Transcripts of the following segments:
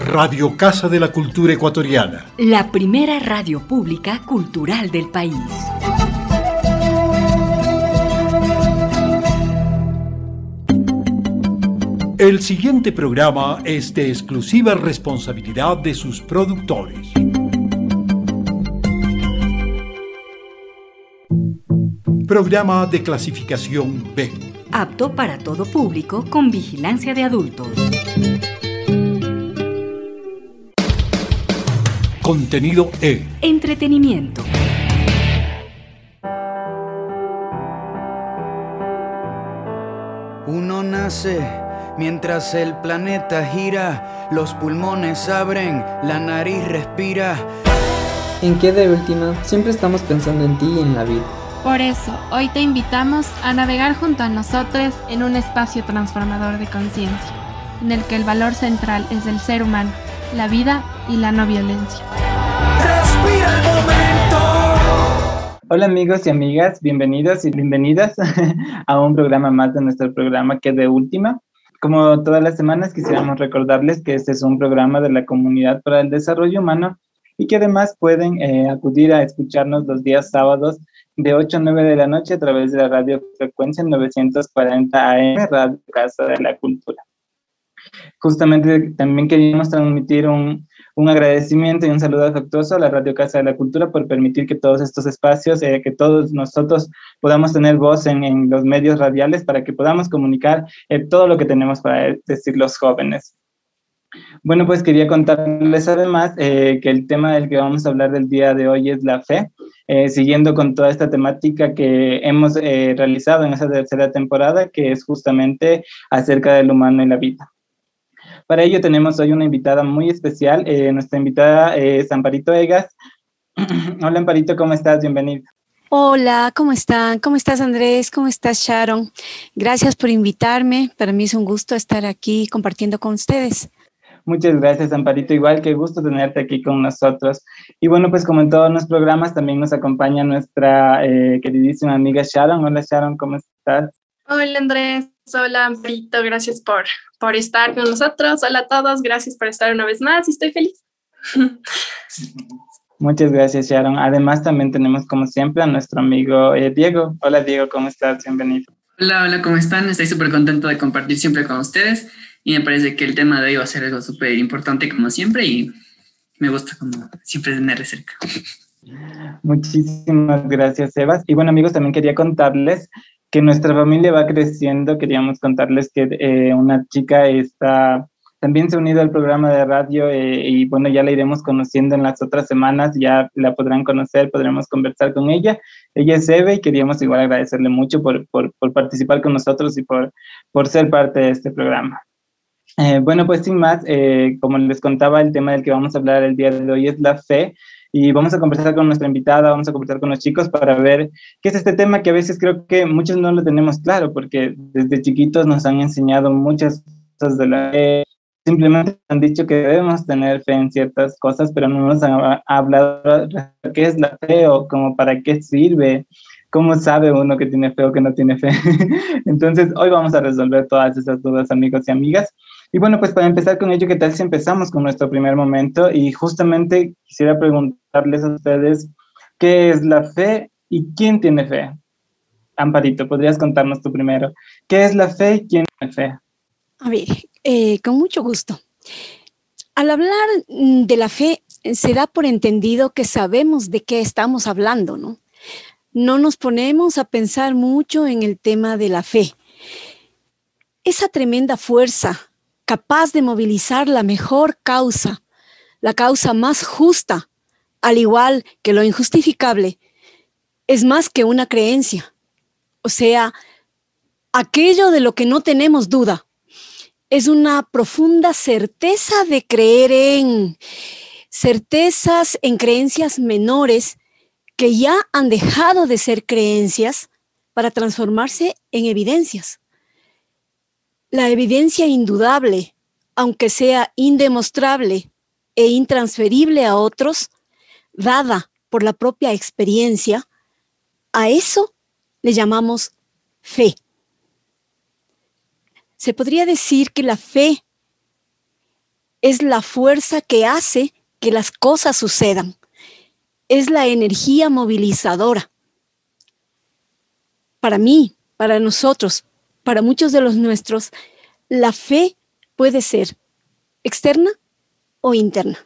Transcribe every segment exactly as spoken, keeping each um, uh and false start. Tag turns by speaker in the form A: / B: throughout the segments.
A: Radio Casa de la Cultura Ecuatoriana.
B: La primera radio pública cultural del país.
A: El siguiente programa es de exclusiva responsabilidad de sus productores. Programa de clasificación B.
B: Apto para todo público con vigilancia de adultos.
A: Contenido E.
B: Entretenimiento.
C: Uno nace mientras el planeta gira, los pulmones abren, la nariz respira.
D: En qué de última, siempre estamos pensando en ti y en la vida.
E: Por eso, hoy te invitamos a navegar junto a nosotros en un espacio transformador de conciencia, en el que el valor central es el ser humano, la vida y la no violencia.
C: ¡Respira el momento!
F: Hola amigos y amigas, bienvenidos y bienvenidas a un programa más de nuestro programa que de última. Como todas las semanas quisiéramos recordarles que este es un programa de la Comunidad para el Desarrollo Humano y que además pueden eh, acudir a escucharnos los días sábados de ocho a nueve de la noche a través de la radiofrecuencia novecientos cuarenta A M, Radio Casa de la Cultura. Justamente también queríamos transmitir un, un agradecimiento y un saludo afectuoso a la Radio Casa de la Cultura por permitir que todos estos espacios, eh, que todos nosotros podamos tener voz en, en los medios radiales para que podamos comunicar eh, todo lo que tenemos para decir los jóvenes. Bueno, pues quería contarles además eh, que el tema del que vamos a hablar del día de hoy es la fe, eh, siguiendo con toda esta temática que hemos eh, realizado en esa tercera temporada, que es justamente acerca del humano y la vida. Para ello tenemos hoy una invitada muy especial, eh, nuestra invitada es Amparito Egas. Hola Amparito, ¿cómo estás? Bienvenida.
G: Hola, ¿cómo están? ¿Cómo estás, Andrés? ¿Cómo estás, Sharon? Gracias por invitarme, para mí es un gusto estar aquí compartiendo con ustedes.
F: Muchas gracias, Amparito. Igual, qué gusto tenerte aquí con nosotros. Y bueno, pues como en todos los programas, también nos acompaña nuestra eh, queridísima amiga Sharon. Hola, Sharon, ¿cómo estás?
H: Hola, Andrés. Hola, Amparito. Gracias por, por estar con nosotros. Hola a todos. Gracias por estar una vez más y estoy feliz.
F: Muchas gracias, Sharon. Además, también tenemos, como siempre, a nuestro amigo eh, Diego. Hola, Diego, ¿cómo estás? Bienvenido.
I: Hola, hola, ¿cómo están? Estoy súper contento de compartir siempre con ustedes. Y me parece que el tema de hoy va a ser algo súper importante como siempre y me gusta como siempre tenerle cerca.
F: Muchísimas gracias, Sebas. Y bueno, amigos, también quería contarles que nuestra familia va creciendo. Queríamos contarles que eh, una chica está, también se ha unido al programa de radio eh, y bueno, ya la iremos conociendo en las otras semanas, ya la podrán conocer, podremos conversar con ella. Ella es Eve y queríamos igual agradecerle mucho por, por, por participar con nosotros y por, por ser parte de este programa. Eh, bueno, pues sin más, eh, como les contaba, el tema del que vamos a hablar el día de hoy es la fe y vamos a conversar con nuestra invitada, vamos a conversar con los chicos para ver qué es este tema que a veces creo que muchos no lo tenemos claro porque desde chiquitos nos han enseñado muchas cosas de la fe, simplemente han dicho que debemos tener fe en ciertas cosas, pero no nos han hablado de qué es la fe o como para qué sirve. ¿Cómo sabe uno que tiene fe o que no tiene fe? Entonces, hoy vamos a resolver todas esas dudas, amigos y amigas. Y bueno, pues para empezar con ello, ¿qué tal si empezamos con nuestro primer momento? Y justamente quisiera preguntarles a ustedes, ¿qué es la fe y quién tiene fe? Amparito, ¿podrías contarnos tú primero? ¿Qué es la fe y quién tiene fe?
G: A ver, eh, con mucho gusto. Al hablar de la fe, se da por entendido que sabemos de qué estamos hablando, ¿no? No nos ponemos a pensar mucho en el tema de la fe. Esa tremenda fuerza capaz de movilizar la mejor causa, la causa más justa, al igual que lo injustificable, es más que una creencia. O sea, aquello de lo que no tenemos duda. Es una profunda certeza de creer en, certezas en creencias menores que ya han dejado de ser creencias para transformarse en evidencias. La evidencia indudable, aunque sea indemostrable e intransferible a otros, dada por la propia experiencia, a eso le llamamos fe. Se podría decir que la fe es la fuerza que hace que las cosas sucedan. Es la energía movilizadora. Para mí, para nosotros, para muchos de los nuestros, la fe puede ser externa o interna.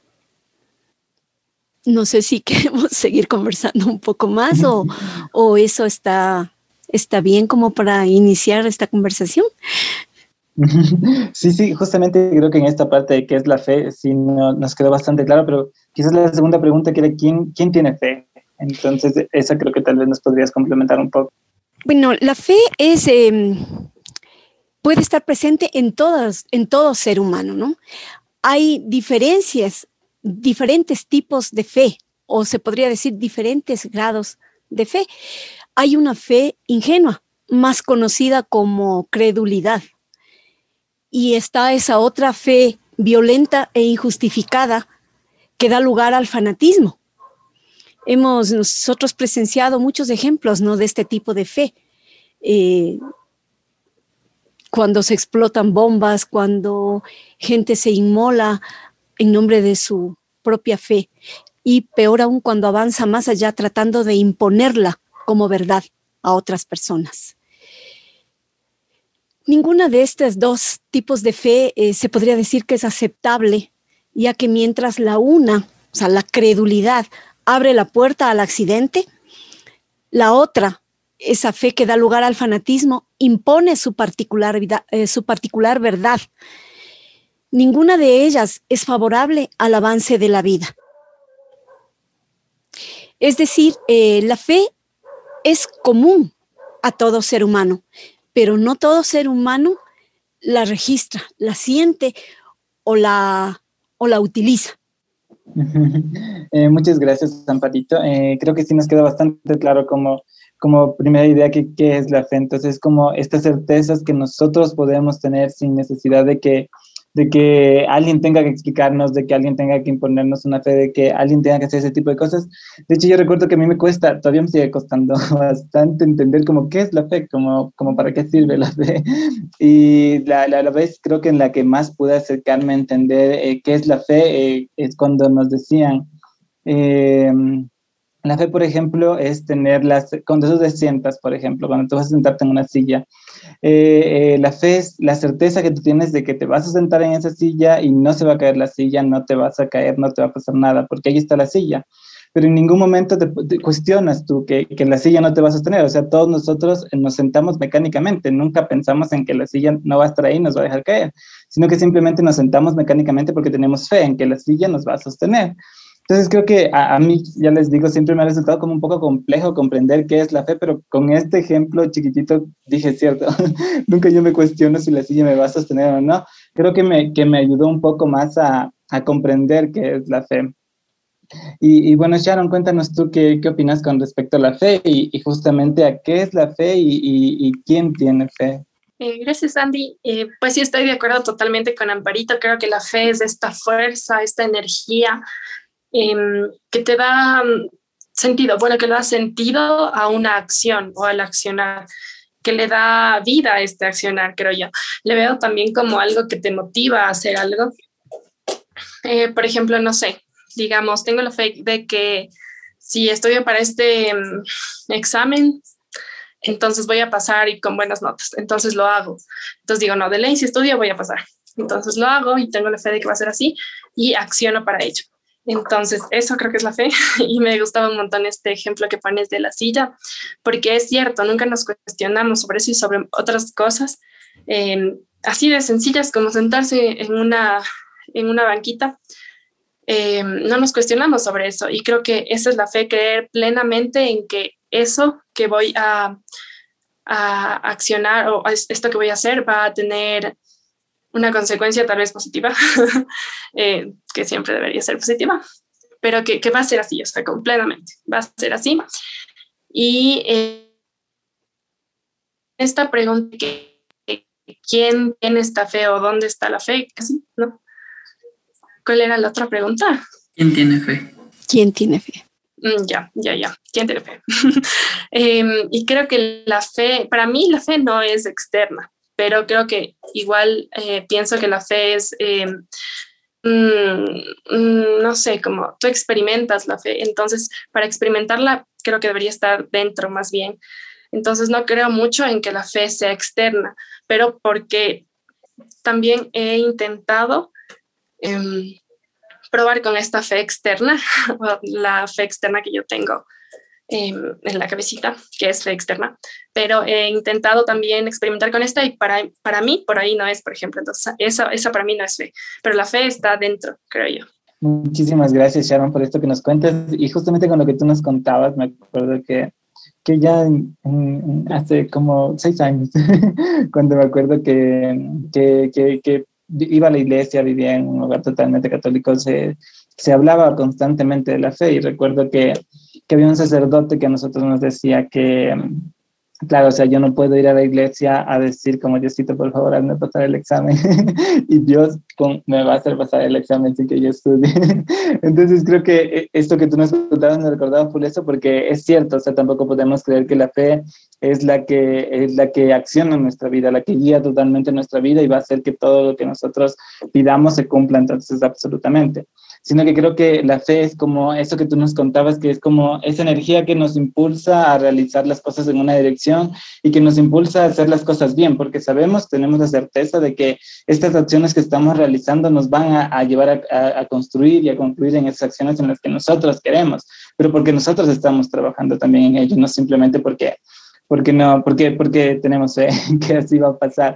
G: No sé si queremos seguir conversando un poco más o, o eso está, está bien como para iniciar esta conversación.
F: Sí, sí, justamente creo que en esta parte de qué es la fe, sí no, nos quedó bastante claro, pero quizás la segunda pregunta que era ¿quién, quién tiene fe? Entonces, esa creo que tal vez nos podrías complementar un poco.
G: Bueno, la fe es, eh, puede estar presente en, todas, en todo ser humano, ¿no? Hay diferencias, diferentes tipos de fe, o se podría decir diferentes grados de fe. Hay una fe ingenua, más conocida como credulidad. Y está esa otra fe violenta e injustificada que da lugar al fanatismo. Hemos nosotros presenciado muchos ejemplos, ¿no?, de este tipo de fe. Eh, cuando se explotan bombas, cuando gente se inmola en nombre de su propia fe. Y peor aún cuando avanza más allá tratando de imponerla como verdad a otras personas. Ninguna de estos dos tipos de fe eh, se podría decir que es aceptable, ya que mientras la una, o sea, la credulidad, abre la puerta al accidente, la otra, esa fe que da lugar al fanatismo, impone su particular, eh, su particular verdad. Ninguna de ellas es favorable al avance de la vida. Es decir, eh, la fe es común a todo ser humano, pero no todo ser humano la registra, la siente o la, o la utiliza.
F: eh, muchas gracias, Amparito. Eh, creo que sí nos queda bastante claro como, como primera idea que qué es la fe. Entonces, como estas certezas que nosotros podemos tener sin necesidad de que, de que alguien tenga que explicarnos, de que alguien tenga que imponernos una fe, de que alguien tenga que hacer ese tipo de cosas. De hecho, yo recuerdo que a mí me cuesta, todavía me sigue costando bastante entender como qué es la fe, como, como para qué sirve la fe. Y la, la, la vez creo que en la que más pude acercarme a entender eh, qué es la fe eh, es cuando nos decían, eh, la fe, por ejemplo, es tener las, cuando tú te sientas, por ejemplo, cuando tú vas a sentarte en una silla, Eh, eh, la fe es la certeza que tú tienes de que te vas a sentar en esa silla y no se va a caer la silla, no te vas a caer, no te va a pasar nada, porque ahí está la silla. Pero en ningún momento te, te cuestionas tú que, que la silla no te va a sostener. O sea, todos nosotros nos sentamos mecánicamente, nunca pensamos en que la silla no va a estar ahí y nos va a dejar caer, sino que simplemente nos sentamos mecánicamente porque tenemos fe en que la silla nos va a sostener. Entonces creo que a, a mí, ya les digo, siempre me ha resultado como un poco complejo comprender qué es la fe, pero con este ejemplo chiquitito dije, cierto, nunca yo me cuestiono si la silla me va a sostener o no. Creo que me, que me ayudó un poco más a, a comprender qué es la fe. Y, y bueno, Sharon, cuéntanos tú qué, qué opinas con respecto a la fe y, y justamente a qué es la fe y, y, y quién tiene fe.
H: Eh, gracias, Andy. Eh, pues sí, estoy de acuerdo totalmente con Amparito. Creo que la fe es esta fuerza, esta energía eh, que te da sentido, bueno, que le da sentido a una acción o al accionar, que le da vida a este accionar, creo yo. Le veo también como algo que te motiva a hacer algo. Eh, por ejemplo, no sé, digamos, tengo la fe de que si estudio para este um, examen, entonces voy a pasar y con buenas notas, entonces lo hago. Entonces digo, no, de ley, si estudio voy a pasar. Entonces lo hago y tengo la fe de que va a ser así y acciono para ello. Entonces, eso creo que es la fe y me gustaba un montón este ejemplo que pones de la silla, porque es cierto, nunca nos cuestionamos sobre eso y sobre otras cosas, eh, así de sencillas como sentarse en una, en una banquita, eh, no nos cuestionamos sobre eso y creo que esa es la fe, creer plenamente en que eso que voy a, a accionar o esto que voy a hacer va a tener una consecuencia tal vez positiva, eh, que siempre debería ser positiva, pero que, que va a ser así, o sea, completamente, va a ser así. Y eh, esta pregunta, que, ¿quién tiene esta fe o dónde está la fe? ¿Sí? ¿No? ¿Cuál era la otra pregunta?
I: ¿Quién tiene fe?
G: ¿Quién tiene fe?
H: Mm, ya, ya, ya. ¿Quién tiene fe? eh, y creo que la fe, para mí la fe no es externa, pero creo que igual eh, pienso que la fe es, eh, mm, no sé, como tú experimentas la fe, entonces para experimentarla creo que debería estar dentro más bien. Entonces no creo mucho en que la fe sea externa, pero porque también he intentado eh, probar con esta fe externa, la fe externa que yo tengo eh, en la cabecita, que es fe externa, pero he intentado también experimentar con esta y para, para mí por ahí no es, por ejemplo, entonces esa, esa para mí no es fe, pero la fe está dentro, creo yo.
F: Muchísimas gracias, Sharon, por esto que nos cuentas, y justamente con lo que tú nos contabas, me acuerdo que que ya um, hace como seis años, cuando me acuerdo que, que, que, que iba a la iglesia, vivía en un hogar totalmente católico, se, se hablaba constantemente de la fe, y recuerdo que, que había un sacerdote que a nosotros nos decía que, claro, o sea, yo no puedo ir a la iglesia a decir como Diosito, por favor, hazme pasar el examen, y Dios con, me va a hacer pasar el examen sin que yo estudie. Entonces creo que esto que tú nos contabas me recordaba por eso, porque es cierto, o sea, tampoco podemos creer que la fe es la que, es la que acciona en nuestra vida, la que guía totalmente nuestra vida y va a hacer que todo lo que nosotros pidamos se cumpla, entonces absolutamente. Sino que creo que la fe es como eso que tú nos contabas, que es como esa energía que nos impulsa a realizar las cosas en una dirección y que nos impulsa a hacer las cosas bien, porque sabemos, tenemos la certeza de que estas acciones que estamos realizando nos van a, a llevar a, a, a construir y a concluir en esas acciones en las que nosotros queremos, pero porque nosotros estamos trabajando también en ello, no simplemente porque, porque, no, porque, porque tenemos fe que así va a pasar.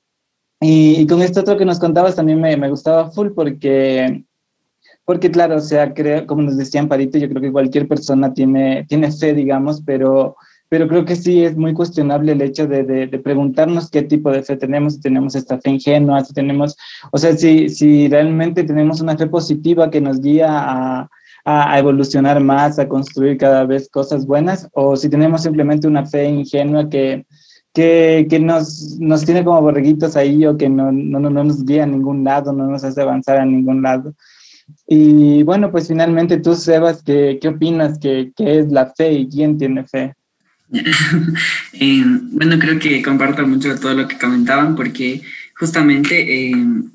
F: Y, y con esto otro que nos contabas también me, me gustaba full porque... Porque claro, o sea, creo, como nos decía Amparito, yo creo que cualquier persona tiene, tiene fe, digamos, pero, pero creo que sí es muy cuestionable el hecho de, de, de preguntarnos qué tipo de fe tenemos, si tenemos esta fe ingenua, si tenemos, o sea, si, si realmente tenemos una fe positiva que nos guía a, a, a evolucionar más, a construir cada vez cosas buenas, o si tenemos simplemente una fe ingenua que, que, que nos, nos tiene como borreguitos ahí o que no, no, no nos guía a ningún lado, no nos hace avanzar a ningún lado. Y bueno, pues finalmente tú, Sebas, ¿qué, qué opinas? ¿Qué, ¿Qué es la fe y quién tiene fe?
I: eh, bueno, creo que comparto mucho todo lo que comentaban porque justamente eh,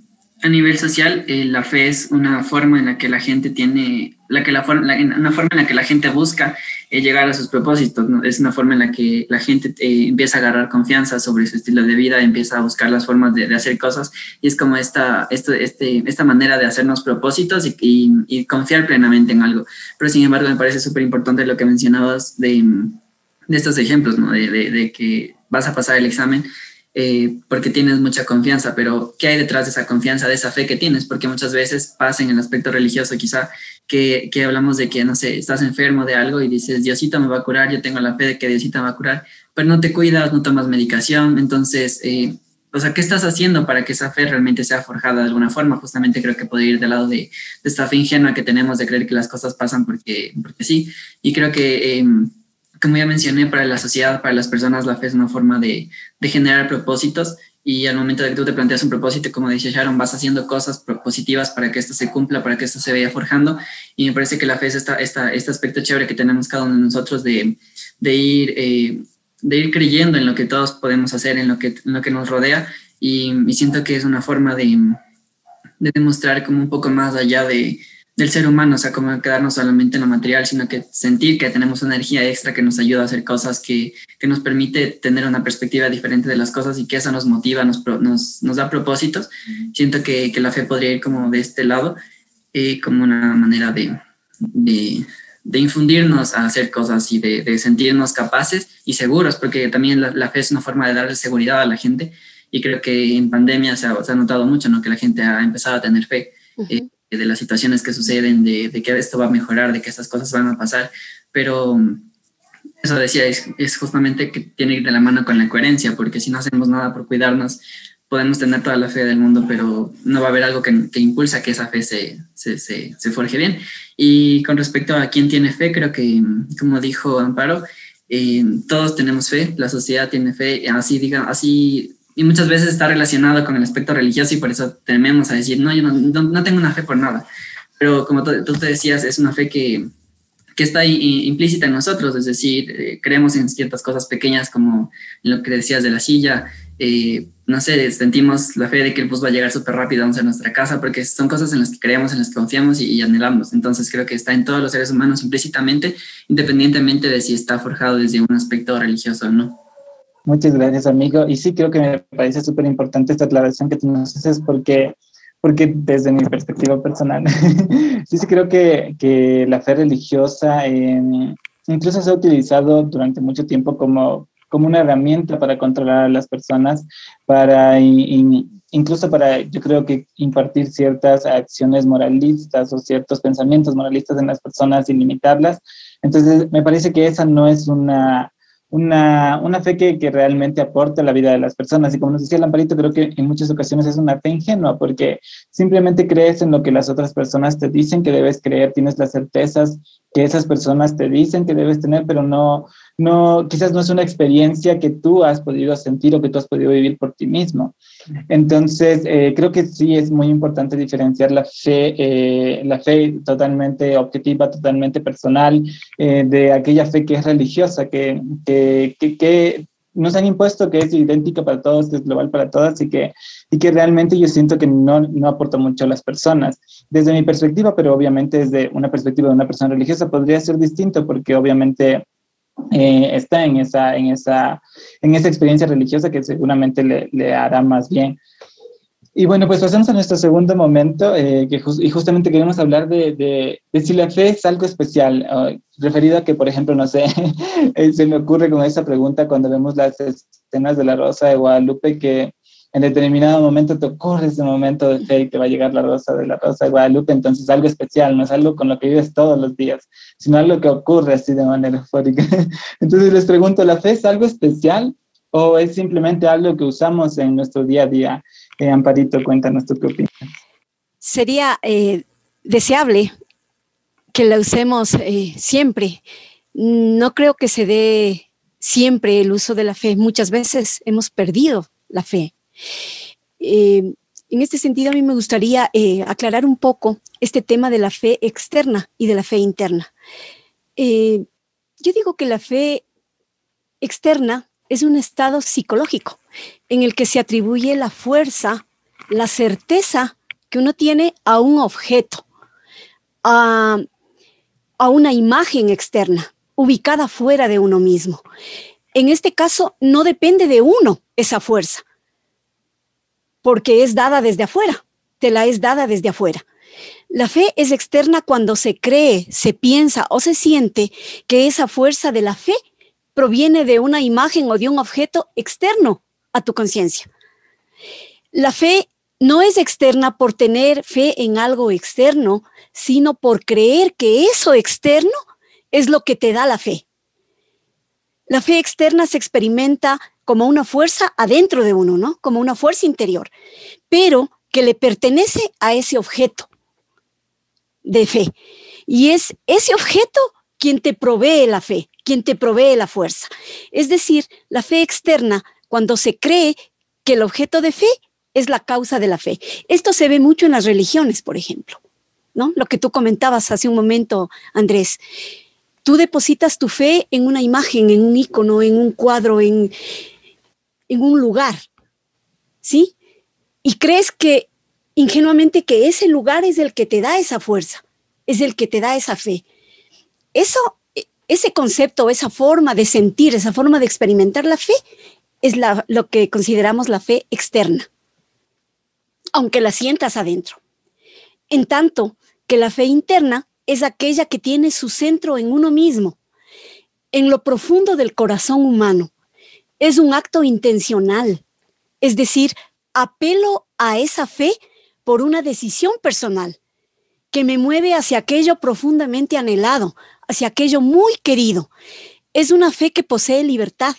I: a nivel social eh, la fe es una forma en la que la gente tiene, la que la, la, una forma en la que la gente busca eh, llegar a sus propósitos, ¿no? Es una forma en la que la gente eh, empieza a agarrar confianza sobre su estilo de vida, empieza a buscar las formas de, de hacer cosas y es como esta, esto, este, esta manera de hacernos propósitos y, y, y confiar plenamente en algo. Pero sin embargo me parece súper importante lo que mencionabas de, de estos ejemplos, ¿no? De, de, de que vas a pasar el examen eh, porque tienes mucha confianza, pero ¿qué hay detrás de esa confianza, de esa fe que tienes? Porque muchas veces pasa en el aspecto religioso quizá que, que hablamos de que, no sé, estás enfermo de algo y dices, Diosito me va a curar, yo tengo la fe de que Diosito me va a curar, pero no te cuidas, no tomas medicación, entonces, eh, o sea, ¿qué estás haciendo para que esa fe realmente sea forjada de alguna forma? Justamente creo que puede ir del lado de, de esta fe ingenua que tenemos de creer que las cosas pasan porque, porque sí, y creo que... Eh, como ya mencioné, para la sociedad, para las personas, la fe es una forma de, de generar propósitos y al momento de que tú te planteas un propósito, como dice Sharon, vas haciendo cosas positivas para que esto se cumpla, para que esto se vaya forjando y me parece que la fe es esta, esta, este aspecto chévere que tenemos cada uno de nosotros de, de, ir, eh, de ir creyendo en lo que todos podemos hacer, en lo que, en lo que nos rodea y, y siento que es una forma de, de demostrar como un poco más allá de del ser humano, o sea, como quedarnos solamente en lo material, sino que sentir que tenemos una energía extra que nos ayuda a hacer cosas, que, que nos permite tener una perspectiva diferente de las cosas y que eso nos motiva, nos, nos, nos da propósitos. Siento que, que la fe podría ir como de este lado, eh, como una manera de, de, de infundirnos a hacer cosas y de, de sentirnos capaces y seguros, porque también la, la fe es una forma de darle seguridad a la gente y creo que en pandemia se ha, se ha notado mucho, ¿no? Que la gente ha empezado a tener fe. Uh-huh. eh, de las situaciones que suceden, de, de que esto va a mejorar, de que estas cosas van a pasar, pero eso decía, es, es justamente que tiene que ir de la mano con la coherencia, porque si no hacemos nada por cuidarnos, podemos tener toda la fe del mundo, pero no va a haber algo que, que impulsa que esa fe se, se, se, se forje bien. Y con respecto a quién tiene fe, creo que, como dijo Amparo, eh, todos tenemos fe, la sociedad tiene fe, así diga, así... Y muchas veces está relacionado con el aspecto religioso y por eso tememos a decir, no, yo no, no, no tengo una fe por nada. Pero como tú, tú te decías, es una fe que, que está ahí implícita en nosotros, es decir, eh, creemos en ciertas cosas pequeñas como lo que decías de la silla, eh, no sé, sentimos la fe de que el bus va a llegar súper rápido a nuestra casa, porque son cosas en las que creemos, en las que confiamos y, y anhelamos. Entonces creo que está en todos los seres humanos implícitamente, independientemente de si está forjado desde un aspecto religioso o no.
F: Muchas gracias, amigo. Y sí, creo que me parece súper importante esta aclaración que tú nos haces, porque, porque desde mi perspectiva personal, sí, sí creo que, que la fe religiosa eh, incluso se ha utilizado durante mucho tiempo como, como una herramienta para controlar a las personas, para in, incluso para, yo creo que impartir ciertas acciones moralistas o ciertos pensamientos moralistas en las personas y limitarlas. Entonces, me parece que esa no es una... Una, una fe que, que realmente aporta a la vida de las personas. Y como nos decía Lamparito, creo que en muchas ocasiones es una fe ingenua, porque simplemente crees en lo que las otras personas te dicen que debes creer, tienes las certezas que esas personas te dicen que debes tener, pero no, no, quizás no es una experiencia que tú has podido sentir o que tú has podido vivir por ti mismo. Entonces, eh, creo que sí es muy importante diferenciar la fe, eh, la fe totalmente objetiva, totalmente personal, eh, de aquella fe que es religiosa, que, que, que, que nos han impuesto, que es idéntica para todos, que es global para todas y que, y que realmente yo siento que no, no aporta mucho a las personas. Desde mi perspectiva, pero obviamente desde una perspectiva de una persona religiosa podría ser distinto, porque obviamente eh, está en esa, en, esa, en esa experiencia religiosa que seguramente le, le hará más bien. Y bueno, pues pasamos a nuestro segundo momento, eh, que just, y justamente queremos hablar de, de, de si la fe es algo especial, uh, referido a que, por ejemplo, no sé, se me ocurre con esa pregunta cuando vemos las escenas de La Rosa de Guadalupe, que en determinado momento te ocurre ese momento de fe y te va a llegar la rosa de la Rosa de Guadalupe, entonces algo especial, no es algo con lo que vives todos los días, sino algo que ocurre así de manera eufórica. Entonces les pregunto, ¿la fe es algo especial o es simplemente algo que usamos en nuestro día a día? Eh, Amparito, cuéntanos tú qué opinas.
G: Sería eh, deseable que la usemos eh, siempre. No creo que se dé siempre el uso de la fe. Muchas veces hemos perdido la fe. Eh, en este sentido, a mí me gustaría eh, aclarar un poco este tema de la fe externa y de la fe interna. Eh, yo digo que la fe externa es un estado psicológico en el que se atribuye la fuerza, la certeza que uno tiene a un objeto, a, a una imagen externa, ubicada fuera de uno mismo. En este caso, no depende de uno esa fuerza, porque es dada desde afuera, te la es dada desde afuera. La fe es externa cuando se cree, se piensa o se siente que esa fuerza de la fe proviene de una imagen o de un objeto externo a tu conciencia. La fe no es externa por tener fe en algo externo, sino por creer que eso externo es lo que te da la fe. La fe externa se experimenta como una fuerza adentro de uno, ¿no? Como una fuerza interior, pero que le pertenece a ese objeto de fe. Y es ese objeto quien te provee la fe, quien te provee la fuerza. Es decir, la fe externa, cuando se cree que el objeto de fe es la causa de la fe. Esto se ve mucho en las religiones, por ejemplo, ¿no? Lo que tú comentabas hace un momento, Andrés. Tú depositas tu fe en una imagen, en un ícono, en un cuadro, en, en un lugar, ¿sí? Y crees que ingenuamente que ese lugar es el que te da esa fuerza, es el que te da esa fe. Eso, ese concepto, esa forma de sentir, esa forma de experimentar la fe, es la, lo que consideramos la fe externa, aunque la sientas adentro. En tanto que la fe interna es aquella que tiene su centro en uno mismo, en lo profundo del corazón humano. Es un acto intencional, es decir, apelo a esa fe por una decisión personal que me mueve hacia aquello profundamente anhelado, hacia aquello muy querido. Es una fe que posee libertad.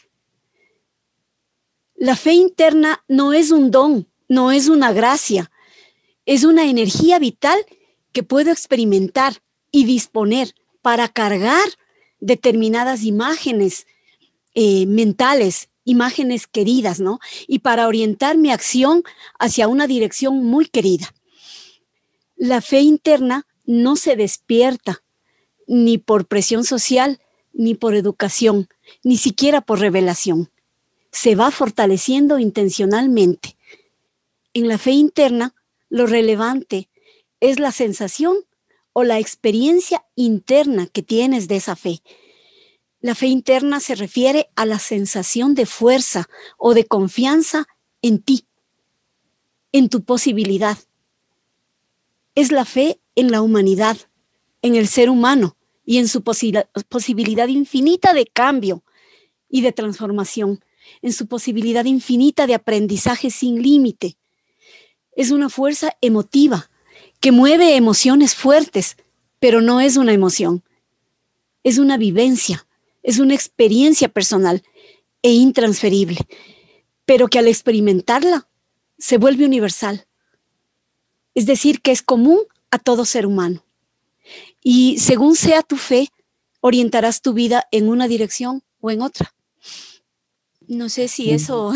G: La fe interna no es un don, no es una gracia, es una energía vital que puedo experimentar y disponer para cargar determinadas imágenes eh, mentales, imágenes queridas, ¿no? Y para orientar mi acción hacia una dirección muy querida. La fe interna no se despierta, ni por presión social, ni por educación, ni siquiera por revelación. Se va fortaleciendo intencionalmente. En la fe interna, lo relevante es la sensación o la experiencia interna que tienes de esa fe. La fe interna se refiere a la sensación de fuerza o de confianza en ti, en tu posibilidad. Es la fe en la humanidad, en el ser humano y en su posi- posibilidad infinita de cambio y de transformación, en su posibilidad infinita de aprendizaje sin límite. Es una fuerza emotiva que mueve emociones fuertes, pero no es una emoción. Es una vivencia, es una experiencia personal e intransferible, pero que al experimentarla se vuelve universal. Es decir, que es común a todo ser humano. Y según sea tu fe, orientarás tu vida en una dirección o en otra. No sé si eso...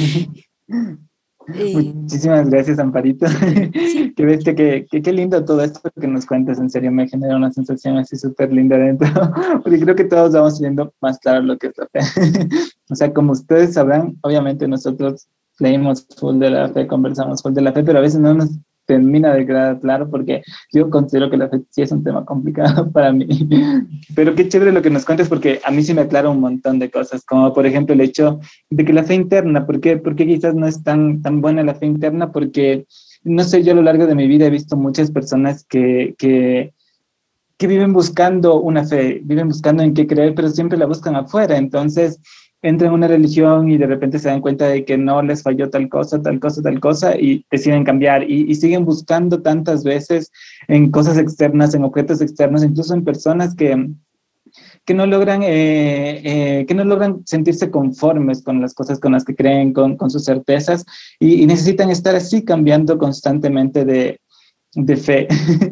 F: eh, Muchísimas gracias, Amparito. Sí. Qué bestia, qué, qué, qué lindo todo esto que nos cuentas. En serio, me genera una sensación así súper linda dentro. Porque creo que todos vamos viendo más claro lo que es la fe. O sea, como ustedes sabrán, obviamente nosotros leímos full de la fe, conversamos full de la fe, pero a veces no nos termina de quedar claro, porque yo considero que la fe sí es un tema complicado para mí. Pero qué chévere lo que nos cuentas, porque a mí sí me aclara un montón de cosas, como por ejemplo el hecho de que la fe interna, ¿por qué, por qué quizás no es tan, tan buena la fe interna? Porque, no sé, yo a lo largo de mi vida he visto muchas personas que, que, que viven buscando una fe, viven buscando en qué creer, pero siempre la buscan afuera. Entonces entran en una religión y de repente se dan cuenta de que no les falló tal cosa, tal cosa, tal cosa, y deciden cambiar, y, y siguen buscando tantas veces en cosas externas, en objetos externos, incluso en personas que, que, no, logran, eh, eh, que no logran sentirse conformes con las cosas con las que creen, con, con sus certezas, y, y necesitan estar así cambiando constantemente de, de fe.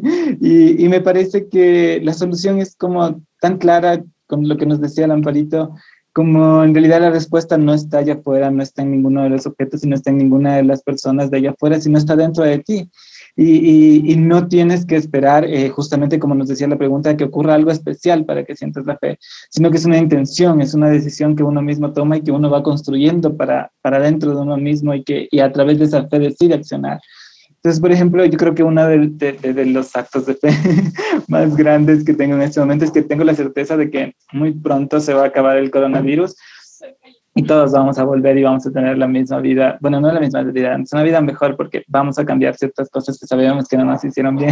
F: y, y me parece que la solución es como tan clara con lo que nos decía el Amparito, como en realidad la respuesta no está allá afuera, no está en ninguno de los objetos y no está en ninguna de las personas de allá afuera, sino está dentro de ti. Y, y, y no tienes que esperar, eh, justamente como nos decía la pregunta, que ocurra algo especial para que sientas la fe, sino que es una intención, es una decisión que uno mismo toma y que uno va construyendo para, para dentro de uno mismo, y que y a través de esa fe decide accionar. Entonces, por ejemplo, yo creo que uno de, de, de los actos de fe más grandes que tengo en este momento es que tengo la certeza de que muy pronto se va a acabar el coronavirus y todos vamos a volver y vamos a tener la misma vida. Bueno, no la misma vida, es una vida mejor, porque vamos a cambiar ciertas cosas que sabíamos que no nos hicieron bien.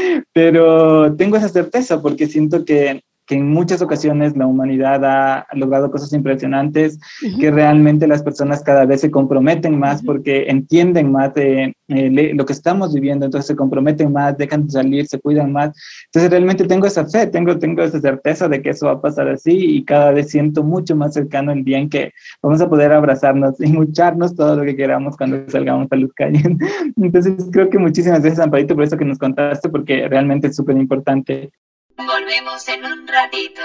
F: Pero tengo esa certeza porque siento que que en muchas ocasiones la humanidad ha logrado cosas impresionantes, uh-huh. que realmente las personas cada vez se comprometen más, uh-huh. porque entienden más de eh, le, lo que estamos viviendo, entonces se comprometen más, dejan de salir, se cuidan más. Entonces realmente tengo esa fe, tengo, tengo esa certeza de que eso va a pasar así, y cada vez siento mucho más cercano el día en que vamos a poder abrazarnos y mucharnos todo lo que queramos cuando salgamos a las calles. Entonces creo que muchísimas gracias, Amparito, por eso que nos contaste, porque realmente es súper importante.
J: Volvemos en un ratito.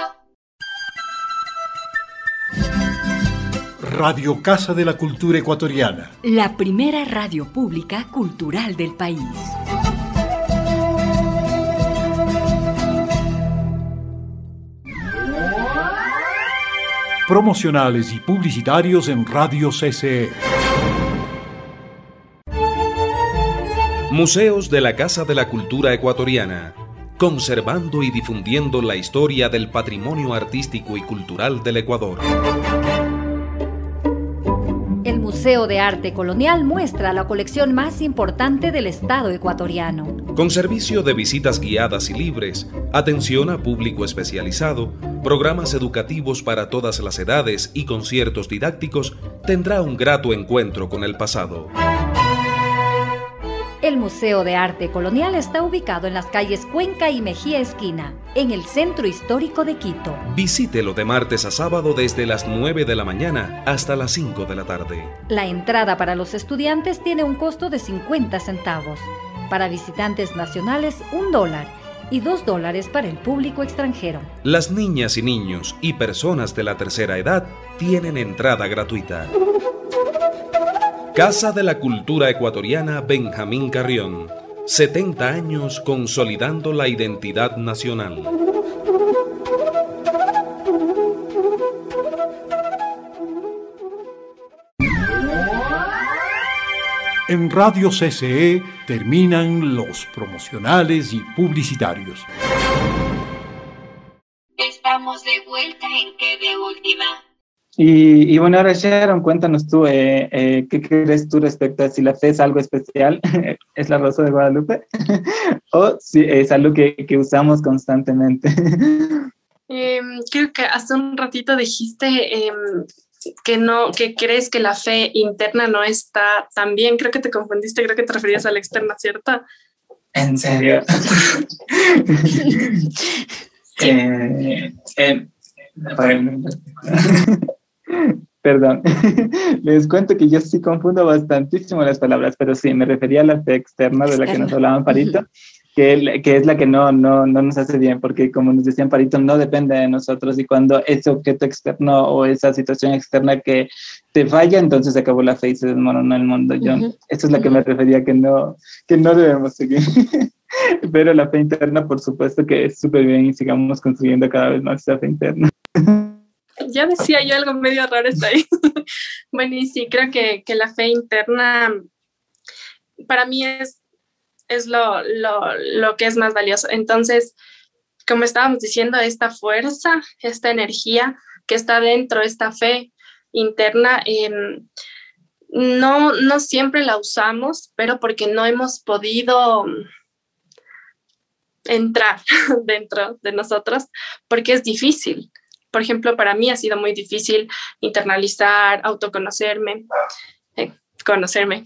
A: Radio Casa de la Cultura Ecuatoriana.
B: La primera radio pública cultural del país.
A: Promocionales y publicitarios en Radio C C E.
K: Museos de la Casa de la Cultura Ecuatoriana, conservando y difundiendo la historia del patrimonio artístico y cultural del Ecuador.
L: El Museo de Arte Colonial muestra la colección más importante del Estado ecuatoriano.
K: Con servicio de visitas guiadas y libres, atención a público especializado, programas educativos para todas las edades y conciertos didácticos, tendrá un grato encuentro con el pasado.
L: El Museo de Arte Colonial está ubicado en las calles Cuenca y Mejía Esquina, en el centro histórico de Quito.
K: Visítelo de martes a sábado desde las nueve de la mañana hasta las cinco de la tarde.
L: La entrada para los estudiantes tiene un costo de cincuenta centavos. Para visitantes nacionales, un dólar. Y dos dólares para el público extranjero.
K: Las niñas y niños y personas de la tercera edad tienen entrada gratuita. Casa de la Cultura Ecuatoriana Benjamín Carrión. setenta años consolidando la identidad nacional.
A: En Radio C C E terminan los promocionales y publicitarios.
J: Estamos de vuelta en Que de Última.
F: Y, y bueno, ahora Sharon, cuéntanos tú, eh, eh, ¿qué crees tú respecto a si la fe es algo especial? ¿Es la Rosa de Guadalupe? ¿O si es algo que, que usamos constantemente?
H: Eh, creo que hace un ratito dijiste eh, que no, que crees que la fe interna no está tan bien. Creo que te confundiste, creo que te referías a la externa, ¿cierto?
F: ¿En serio? eh, eh, Perdón, les cuento que yo sí confundo bastantísimo las palabras, pero sí, me refería a la fe externa de la que nos hablaba Amparito, que, que es la que no, no, no nos hace bien, porque como nos decía Amparito, no depende de nosotros, y cuando ese objeto externo o esa situación externa que te falla, entonces se acabó la fe y se desmoronó el mundo. Yo, uh-huh. Esa es la que me refería, que no, que no debemos seguir. Pero la fe interna, por supuesto que es súper bien, y sigamos construyendo cada vez más esa fe interna.
H: Ya decía yo algo medio raro está ahí. Bueno, y sí, creo que, que la fe interna para mí es, es lo, lo, lo que es más valioso. Entonces, como estábamos diciendo, esta fuerza, esta energía que está dentro, esta fe interna, eh, no, no siempre la usamos, pero porque no hemos podido entrar dentro de nosotros, porque es difícil. Por ejemplo, para mí ha sido muy difícil internalizar, autoconocerme, eh, conocerme.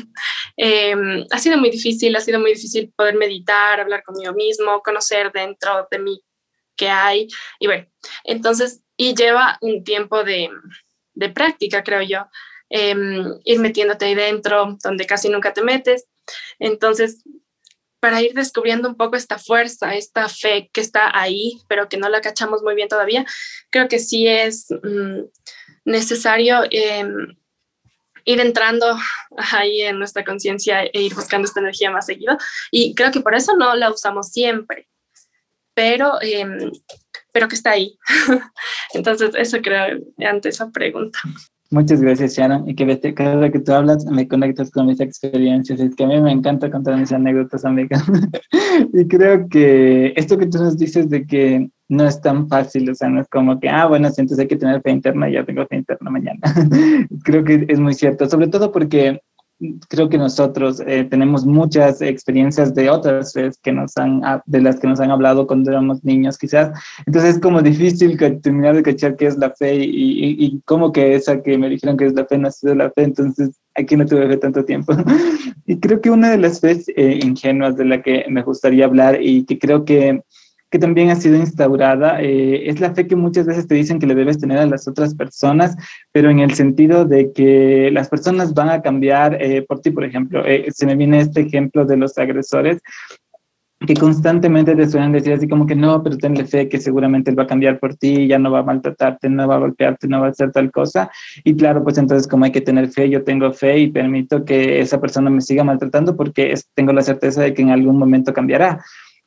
H: eh, ha sido muy difícil, ha sido muy difícil poder meditar, hablar conmigo mismo, conocer dentro de mí qué hay. Y bueno, entonces, y lleva un tiempo de, de práctica, creo yo, eh, ir metiéndote ahí dentro, donde casi nunca te metes. Entonces, para ir descubriendo un poco esta fuerza, esta fe que está ahí, pero que no la cachamos muy bien todavía, creo que sí es mm, necesario eh, ir entrando ahí en nuestra conciencia e ir buscando esta energía más seguido. Y creo que por eso no la usamos siempre, pero, eh, pero que está ahí. Entonces, eso creo ante esa pregunta.
F: Muchas gracias, Sharon, y que cada vez que tú hablas me conectas con mis experiencias. Es que a mí me encanta contar mis anécdotas, amiga. Y creo que esto que tú nos dices de que no es tan fácil, o sea, no es como que, ah, bueno, entonces hay que tener fe interna y ya tengo fe interna mañana. Creo que es muy cierto, sobre todo porque creo que nosotros eh, tenemos muchas experiencias de otras veces que nos han, de las que nos han hablado cuando éramos niños, quizás. Entonces es como difícil que, terminar de cachar qué es la fe y, y, y cómo que esa que me dijeron que es la fe no ha sido la fe. Entonces aquí no tuve fe tanto tiempo. Y creo que una de las fe eh, ingenuas de la que me gustaría hablar y que creo que que también ha sido instaurada, eh, es la fe que muchas veces te dicen que le debes tener a las otras personas, pero en el sentido de que las personas van a cambiar eh, por ti, por ejemplo. Eh, se me viene este ejemplo de los agresores, que constantemente te suelen decir así como que no, pero tenle fe que seguramente él va a cambiar por ti, ya no va a maltratarte, no va a golpearte, no va a hacer tal cosa. Y claro, pues entonces como hay que tener fe, yo tengo fe y permito que esa persona me siga maltratando porque es, tengo la certeza de que en algún momento cambiará.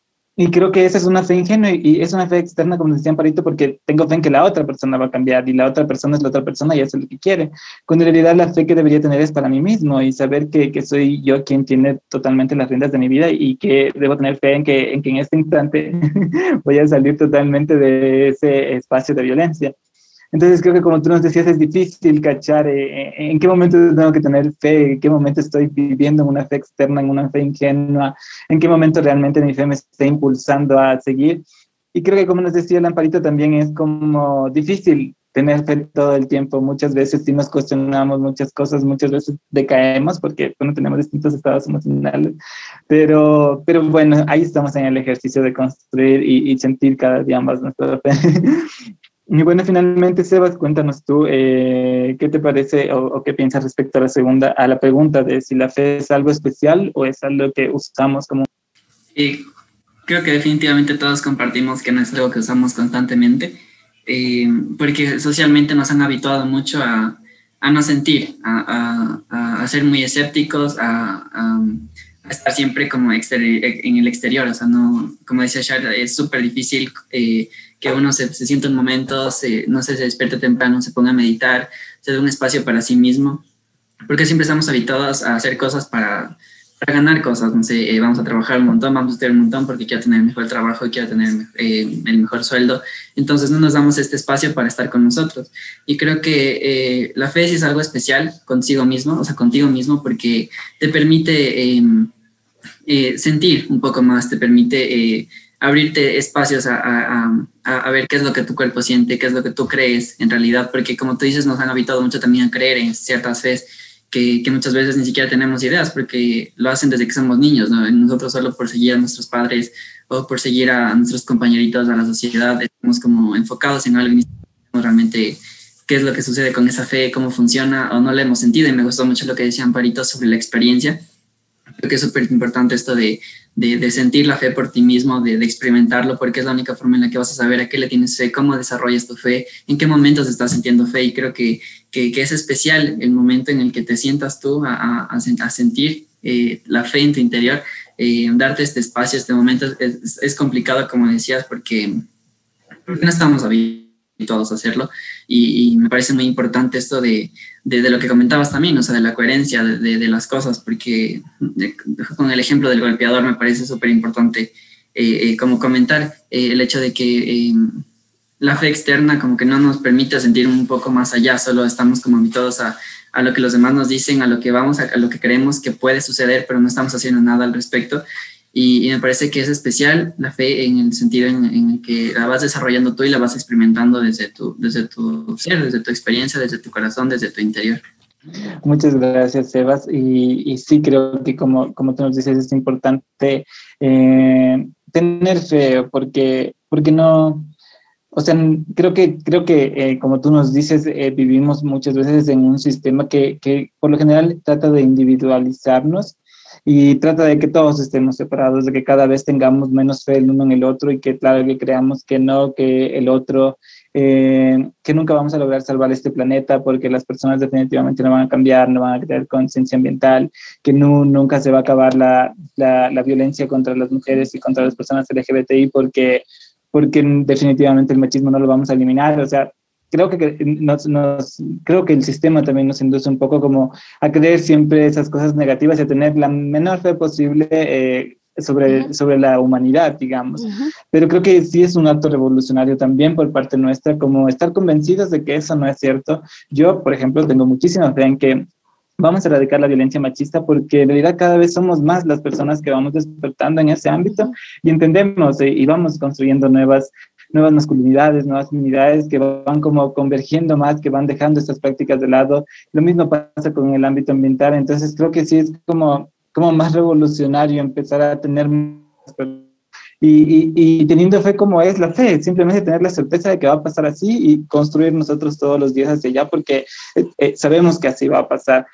F: Y creo que esa es una fe ingenua y es una fe externa, como decía Amparito, porque tengo fe en que la otra persona va a cambiar y la otra persona es la otra persona y hace lo que quiere. Cuando en realidad la fe que debería tener es para mí mismo y saber que, que soy yo quien tiene totalmente las riendas de mi vida y que debo tener fe en que en, que en este instante voy a salir totalmente de ese espacio de violencia. Entonces creo que como tú nos decías, es difícil cachar eh, en qué momento tengo que tener fe, en qué momento estoy viviendo en una fe externa, en una fe ingenua, en qué momento realmente mi fe me está impulsando a seguir. Y creo que como nos decía el Amparito, también es como difícil tener fe todo el tiempo. Muchas veces sí nos cuestionamos muchas cosas, muchas veces decaemos porque bueno, tenemos distintos estados emocionales. Pero, pero bueno, ahí estamos en el ejercicio de construir y, y sentir cada día más nuestra fe. Y bueno, finalmente, Sebas, cuéntanos tú, eh, ¿qué te parece o, o qué piensas respecto a la segunda, a la pregunta de si la fe es algo especial o es algo que usamos como...
I: Eh, creo que definitivamente todos compartimos que no es algo que usamos constantemente, eh, porque socialmente nos han habituado mucho a, a no sentir, a, a, a ser muy escépticos, a, a, a estar siempre como exteri- en el exterior. O sea, no, como decía Shar, es súper difícil eh, que uno se, se sienta un momento, se, no sé, se despierte temprano, se ponga a meditar, se dé un espacio para sí mismo. porque siempre estamos habituados a hacer cosas para, para ganar cosas, no sé, eh, vamos a trabajar un montón, vamos a estudiar un montón porque quiero tener el mejor trabajo, quiero tener eh, el mejor sueldo, entonces no nos damos este espacio para estar con nosotros. Y creo que eh, la fe sí es algo especial consigo mismo, o sea, contigo mismo, porque te permite eh, eh, sentir un poco más, te permite eh, abrirte espacios a, a, a, a ver qué es lo que tu cuerpo siente, qué es lo que tú crees en realidad, porque como tú dices, nos han habituado mucho también a creer en ciertas fes que, que muchas veces ni siquiera tenemos ideas, porque lo hacen desde que somos niños, ¿no? Nosotros solo por seguir a nuestros padres o por seguir a nuestros compañeritos, a la sociedad, estamos como enfocados en algo y no sabemos realmente qué es lo que sucede con esa fe, cómo funciona o no la hemos sentido. Y me gustó mucho lo que decía Amparito sobre la experiencia. Creo que es súper importante esto de, de, de sentir la fe por ti mismo, de, de experimentarlo, porque es la única forma en la que vas a saber a qué le tienes fe, cómo desarrollas tu fe, en qué momentos estás sintiendo fe. Y creo que, que, que es especial el momento en el que te sientas tú a, a, a sentir eh, la fe en tu interior, eh, darte este espacio, este momento. Es, es complicado, como decías, porque, porque no estamos habituados a hacerlo. Y, y me parece muy importante esto de, de, de lo que comentabas también, o sea, de la coherencia de, de, de las cosas, porque de, con el ejemplo del golpeador me parece súper importante eh, eh, como comentar eh, el hecho de que eh, la fe externa como que no nos permite sentir un poco más allá, solo estamos como habituados a, a lo que los demás nos dicen, a lo que vamos, a, a lo que creemos que puede suceder, pero no estamos haciendo nada al respecto. Y, y me parece que es especial la fe en el sentido en, en el que la vas desarrollando tú y la vas experimentando desde tu, desde tu ser, desde tu experiencia, desde tu corazón, desde tu interior.
F: Muchas gracias, Sebas. Y, y sí, creo que como, como tú nos dices, es importante eh, tener fe, porque, porque no... O sea, creo que, creo que eh, como tú nos dices, eh, vivimos muchas veces en un sistema que, que por lo general trata de individualizarnos y trata de que todos estemos separados, de que cada vez tengamos menos fe el uno en el otro y que claro que creamos que no, que el otro, eh, que nunca vamos a lograr salvar este planeta porque las personas definitivamente no van a cambiar, no van a crear conciencia ambiental, que no, nunca se va a acabar la, la, la violencia contra las mujeres y contra las personas L G B T I porque, porque definitivamente el machismo no lo vamos a eliminar. O sea, creo que, nos, nos, creo que el sistema también nos induce un poco como a creer siempre esas cosas negativas y a tener la menor fe posible eh, sobre, uh-huh. sobre la humanidad, digamos. Uh-huh. Pero creo que sí es un acto revolucionario también por parte nuestra, como estar convencidos de que eso no es cierto. Yo, por ejemplo, tengo muchísima fe en que vamos a erradicar la violencia machista porque en realidad cada vez somos más las personas que vamos despertando en ese ámbito y entendemos eh, y vamos construyendo nuevas nuevas masculinidades, nuevas feminidades que van como convergiendo más, que van dejando estas prácticas de lado. Lo mismo pasa con el ámbito ambiental, entonces creo que sí es como, como más revolucionario empezar a tener y, y, y teniendo fe como es la fe, simplemente tener la certeza de que va a pasar así y construir nosotros todos los días hacia allá porque eh, eh, sabemos que así va a pasar.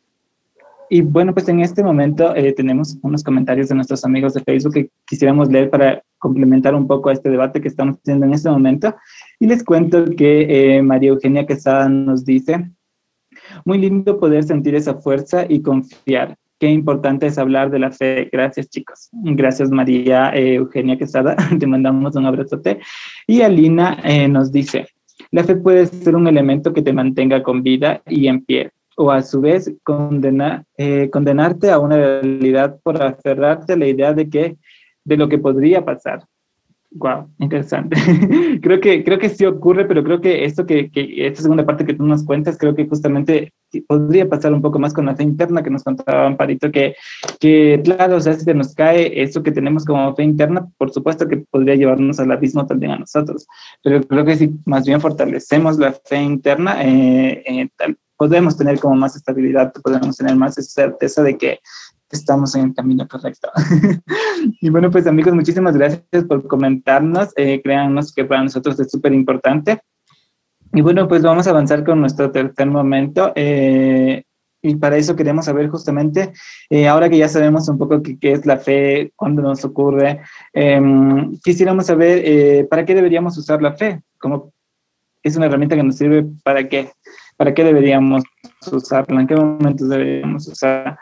F: Y bueno, pues en este momento eh, tenemos unos comentarios de nuestros amigos de Facebook que quisiéramos leer para complementar un poco a este debate que estamos teniendo en este momento. Y les cuento que eh, María Eugenia Quesada nos dice: muy lindo poder sentir esa fuerza y confiar. Qué importante es hablar de la fe. Gracias, chicos. Gracias, María eh, Eugenia Quesada. Te mandamos un abrazote. Y Alina eh, nos dice: la fe puede ser un elemento que te mantenga con vida y en pie, o a su vez condena, eh, condenarte a una realidad por aferrarte a la idea de que de lo que podría pasar. Wow, interesante. creo que creo que sí ocurre, pero creo que esto que, que esta segunda parte que tú nos cuentas, creo que justamente podría pasar un poco más con la fe interna que nos contaba Amparito, que, que claro, o sea, si se nos cae eso que tenemos como fe interna, por supuesto que podría llevarnos al abismo también a nosotros, pero creo que si más bien fortalecemos la fe interna, eh, eh, tal, podemos tener como más estabilidad, podemos tener más certeza de que estamos en el camino correcto. Y bueno, pues amigos, muchísimas gracias por comentarnos. Eh, créanos que para nosotros es súper importante. Y bueno, pues vamos a avanzar con nuestro tercer momento. Eh, y para eso queremos saber justamente, eh, ahora que ya sabemos un poco qué, qué es la fe, cuándo nos ocurre, eh, quisiéramos saber eh, para qué deberíamos usar la fe. Como es una herramienta que nos sirve para qué. ¿Para qué deberíamos usarla? ¿En qué momentos deberíamos usarla?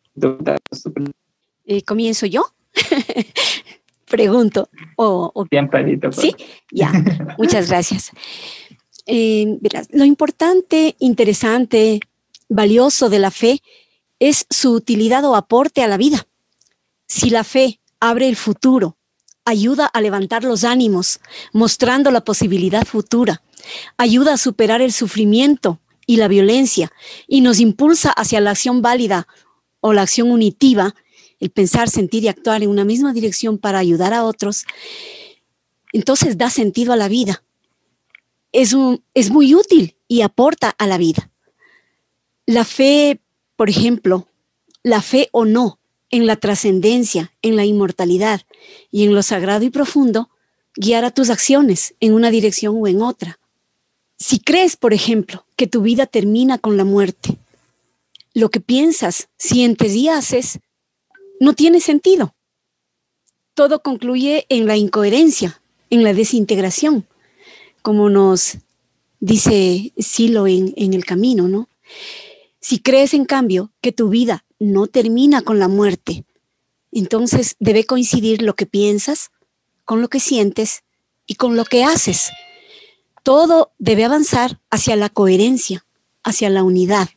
G: Eh, ¿Comienzo yo? Pregunto. O, o...
F: Bien, Parito.
G: Sí, ya. Muchas gracias. Eh, verás, lo importante, interesante valioso de la fe es su utilidad o aporte a la vida. Si la fe abre el futuro, ayuda a levantar los ánimos, mostrando la posibilidad futura, ayuda a superar el sufrimiento y la violencia y nos impulsa hacia la acción válida o la acción unitiva, el pensar, sentir y actuar en una misma dirección para ayudar a otros, entonces da sentido a la vida. Es, un, es muy útil y aporta a la vida. La fe, por ejemplo, la fe o no en la trascendencia, en la inmortalidad y en lo sagrado y profundo, guiará tus acciones en una dirección o en otra. Si crees, por ejemplo, que tu vida termina con la muerte, lo que piensas, sientes y haces no tiene sentido. Todo concluye en la incoherencia, en la desintegración, como nos dice Silo en, en El Camino, ¿no? Si crees, en cambio, que tu vida no termina con la muerte, entonces debe coincidir lo que piensas con lo que sientes y con lo que haces. Todo debe avanzar hacia la coherencia, hacia la unidad,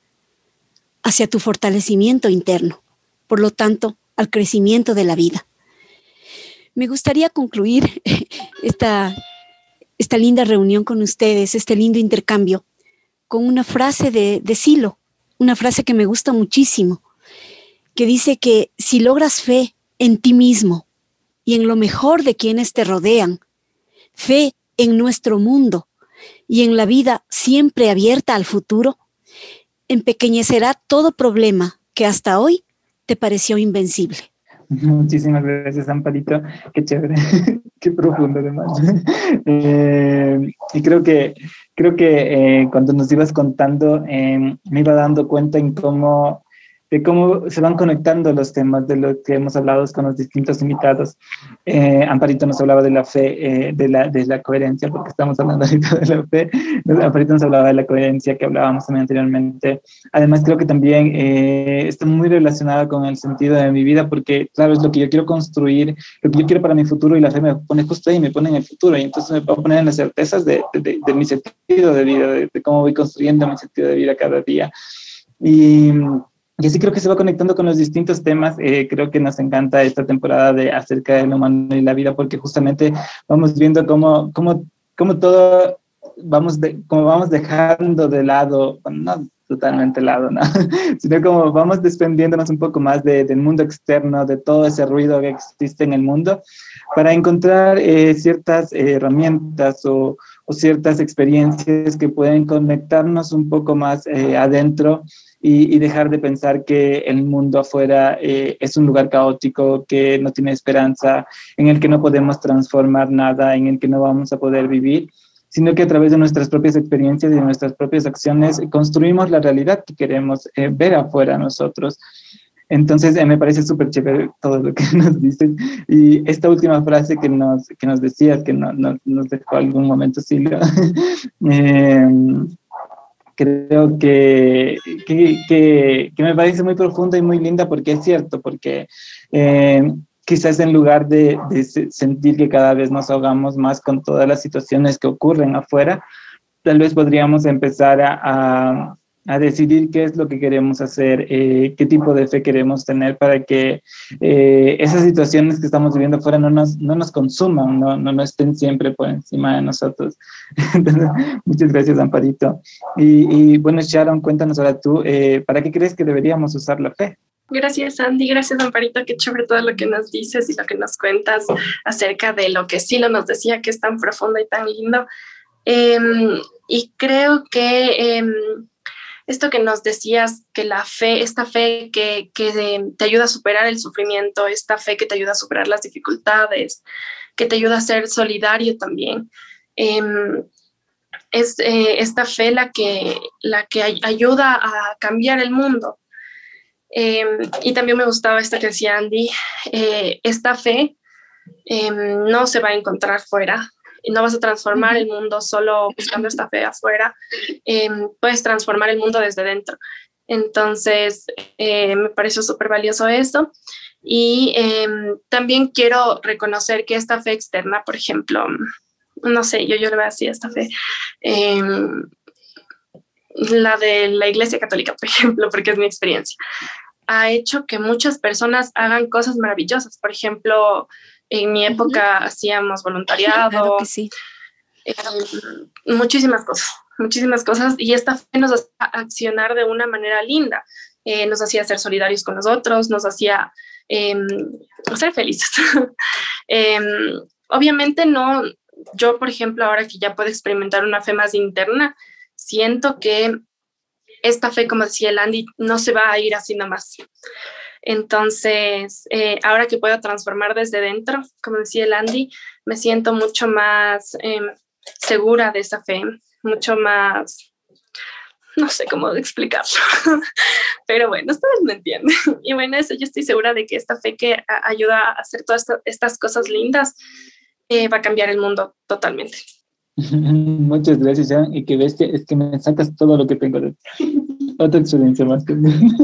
G: hacia tu fortalecimiento interno, por lo tanto, al crecimiento de la vida. Me gustaría concluir esta, esta linda reunión con ustedes, este lindo intercambio, con una frase de, de Silo, una frase que me gusta muchísimo, que dice que si logras fe en ti mismo y en lo mejor de quienes te rodean, fe en nuestro mundo y en la vida siempre abierta al futuro, empequeñecerá todo problema que hasta hoy te pareció invencible.
F: Muchísimas gracias, Amparito. Qué chévere, qué profundo además. Eh, y creo que, creo que eh, cuando nos ibas contando, eh, me iba dando cuenta en cómo, de cómo se van conectando los temas de lo que hemos hablado con los distintos invitados. Eh, Amparito nos hablaba de la fe, eh, de, la, de la coherencia, porque estamos hablando ahorita de la fe. Amparito nos hablaba de la coherencia que hablábamos también anteriormente. Además, creo que también eh, está muy relacionada con el sentido de mi vida, porque, claro, es lo que yo quiero construir, lo que yo quiero para mi futuro, y la fe me pone justo ahí, me pone en el futuro, y entonces me puedo poner en las certezas de, de, de, de mi sentido de vida, de, de cómo voy construyendo mi sentido de vida cada día. Y... Y así creo que se va conectando con los distintos temas. Eh, creo que nos encanta esta temporada de acerca del humano y la vida, porque justamente vamos viendo cómo, cómo, cómo todo vamos, de, cómo vamos dejando de lado, bueno, no totalmente de lado, ¿no? Sino como vamos desprendiéndonos un poco más de, del mundo externo, de todo ese ruido que existe en el mundo, para encontrar eh, ciertas eh, herramientas o, o ciertas experiencias que pueden conectarnos un poco más eh, adentro, Y, y dejar de pensar que el mundo afuera eh, es un lugar caótico, que no tiene esperanza, en el que no podemos transformar nada, en el que no vamos a poder vivir, sino que a través de nuestras propias experiencias y de nuestras propias acciones construimos la realidad que queremos eh, ver afuera nosotros. Entonces, eh, me parece súper chévere todo lo que nos dices. Y esta última frase que nos, que nos decías, que no, no, nos dejó algún momento, Silvia, eh, creo que, que, que, que me parece muy profunda y muy linda, porque es cierto, porque eh, quizás en lugar de, de sentir que cada vez nos ahogamos más con todas las situaciones que ocurren afuera, tal vez podríamos empezar a, a, a decidir qué es lo que queremos hacer, eh, qué tipo de fe queremos tener para que eh, esas situaciones que estamos viviendo afuera no nos, no nos consuman, no, no, no estén siempre por encima de nosotros. Entonces, muchas gracias, Amparito. Y, y bueno, Sharon, cuéntanos ahora tú, eh, ¿para qué crees que deberíamos usar la fe?
H: Gracias, Andy. Gracias, Amparito. Qué chévere todo lo que nos dices y lo que nos cuentas acerca de lo que Silo nos decía, que es tan profundo y tan lindo. Eh, y creo que... Eh, Esto que nos decías, que la fe, esta fe que, que te ayuda a superar el sufrimiento, esta fe que te ayuda a superar las dificultades, que te ayuda a ser solidario también, eh, es eh, esta fe la que, la que ay- ayuda a cambiar el mundo. Eh, y también me gustaba esto que decía Andy, eh, esta fe eh, no se va a encontrar fuera. No vas a transformar el mundo solo buscando esta fe afuera, eh, puedes transformar el mundo desde dentro. Entonces, eh, me pareció súper valioso eso. Y eh, también quiero reconocer que esta fe externa, por ejemplo, no sé, yo, yo le veo así a esta fe, eh, la de la Iglesia Católica, por ejemplo, porque es mi experiencia, ha hecho que muchas personas hagan cosas maravillosas. Por ejemplo, en mi época uh-huh. hacíamos voluntariado,
G: claro que sí.
H: eh, muchísimas cosas, muchísimas cosas, y esta fe nos hacía accionar de una manera linda, eh, nos hacía ser solidarios con los otros, nos hacía eh, ser felices. eh, obviamente no, yo por ejemplo, ahora que ya puedo experimentar una fe más interna, siento que esta fe, como decía el Andy, no se va a ir así nomás. Entonces, eh, ahora que puedo transformar desde dentro, como decía el Andy, me siento mucho más eh, segura de esa fe, mucho más, no sé cómo explicarlo, pero bueno, ustedes me entienden. Y bueno, eso, yo estoy segura de que esta fe que a, ayuda a hacer todas esta, estas cosas lindas eh, va a cambiar el mundo totalmente.
F: Muchas gracias, Jan, y que ves que es que me sacas todo lo que tengo de otra experiencia más que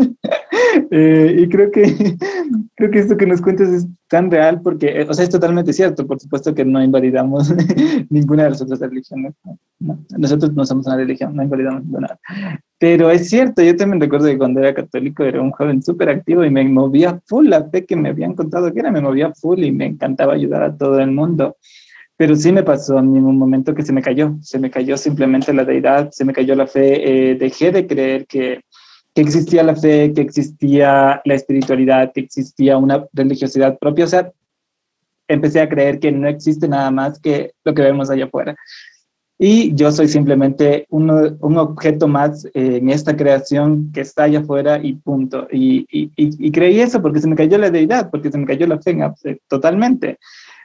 F: eh, y creo que creo que esto que nos cuentas es tan real porque, o sea, es totalmente cierto. Por supuesto que no invalidamos ninguna de las otras religiones, no, no. Nosotros no somos una religión, no invalidamos nada, pero es cierto. Yo también recuerdo que cuando era católico era un joven súper activo y me movía full la fe que me habían contado que era, me movía full y me encantaba ayudar a todo el mundo. Pero sí me pasó en un momento que se me cayó, se me cayó simplemente la deidad, se me cayó la fe, eh, dejé de creer que, que existía la fe, que existía la espiritualidad, que existía una religiosidad propia. O sea, empecé a creer que no existe nada más que lo que vemos allá afuera. Y yo soy simplemente uno, un objeto más eh, en esta creación que está allá afuera y punto. Y, y, y, y creí eso porque se me cayó la deidad, porque se me cayó la fe totalmente.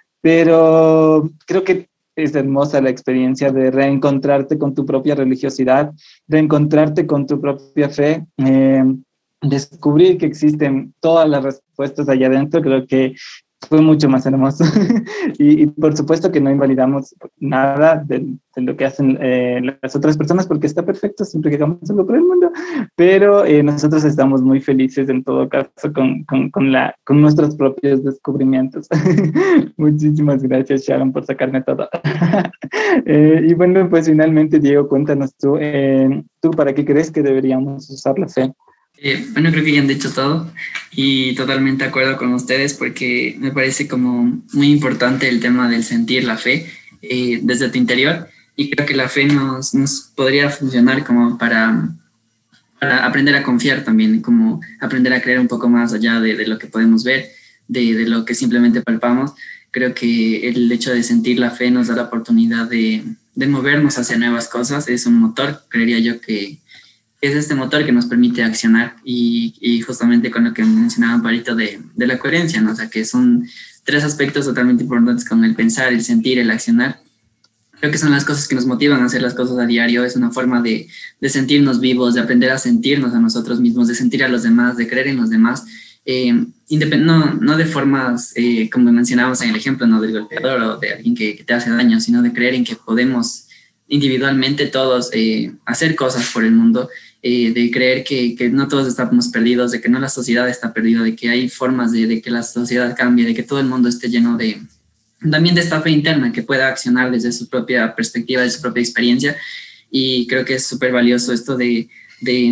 F: Pero creo que es hermosa la experiencia de reencontrarte con tu propia religiosidad, reencontrarte con tu propia fe, eh, descubrir que existen todas las respuestas allá adentro. Creo que fue mucho más hermoso. y, y por supuesto que no invalidamos nada de, de lo que hacen eh, las otras personas, porque está perfecto siempre que hagamos algo por el mundo, pero eh, nosotros estamos muy felices en todo caso con, con, con, la, con nuestros propios descubrimientos. Muchísimas gracias, Sharon, por sacarme todo. eh, y bueno, pues finalmente, Diego, cuéntanos tú, eh, ¿tú para qué crees que deberíamos usar la fe?
I: Eh, bueno, creo que ya han dicho todo y totalmente de acuerdo con ustedes, porque me parece como muy importante el tema del sentir la fe eh, desde tu interior, y creo que la fe nos, nos podría funcionar como para, para aprender a confiar también, como aprender a creer un poco más allá de, de lo que podemos ver, de, de lo que simplemente palpamos. Creo que el hecho de sentir la fe nos da la oportunidad de, de movernos hacia nuevas cosas. Es un motor, creería yo, que es este motor que nos permite accionar, y, y justamente con lo que mencionaba Amparito de, de la coherencia, ¿no? O sea, que son tres aspectos totalmente importantes con el pensar, el sentir, el accionar. Creo que son las cosas que nos motivan a hacer las cosas a diario. Es una forma de, de sentirnos vivos, de aprender a sentirnos a nosotros mismos, de sentir a los demás, de creer en los demás, eh, independ- no, no de formas, eh, como mencionábamos en el ejemplo, no del golpeador o de alguien que, que te hace daño, sino de creer en que podemos individualmente todos eh, hacer cosas por el mundo, eh, de creer que, que no todos estamos perdidos, de que no la sociedad está perdida, de que hay formas de, de que la sociedad cambie, de que todo el mundo esté lleno de, también de esta fe interna, que pueda accionar desde su propia perspectiva, de su propia experiencia. Y creo que es súper valioso esto de, de,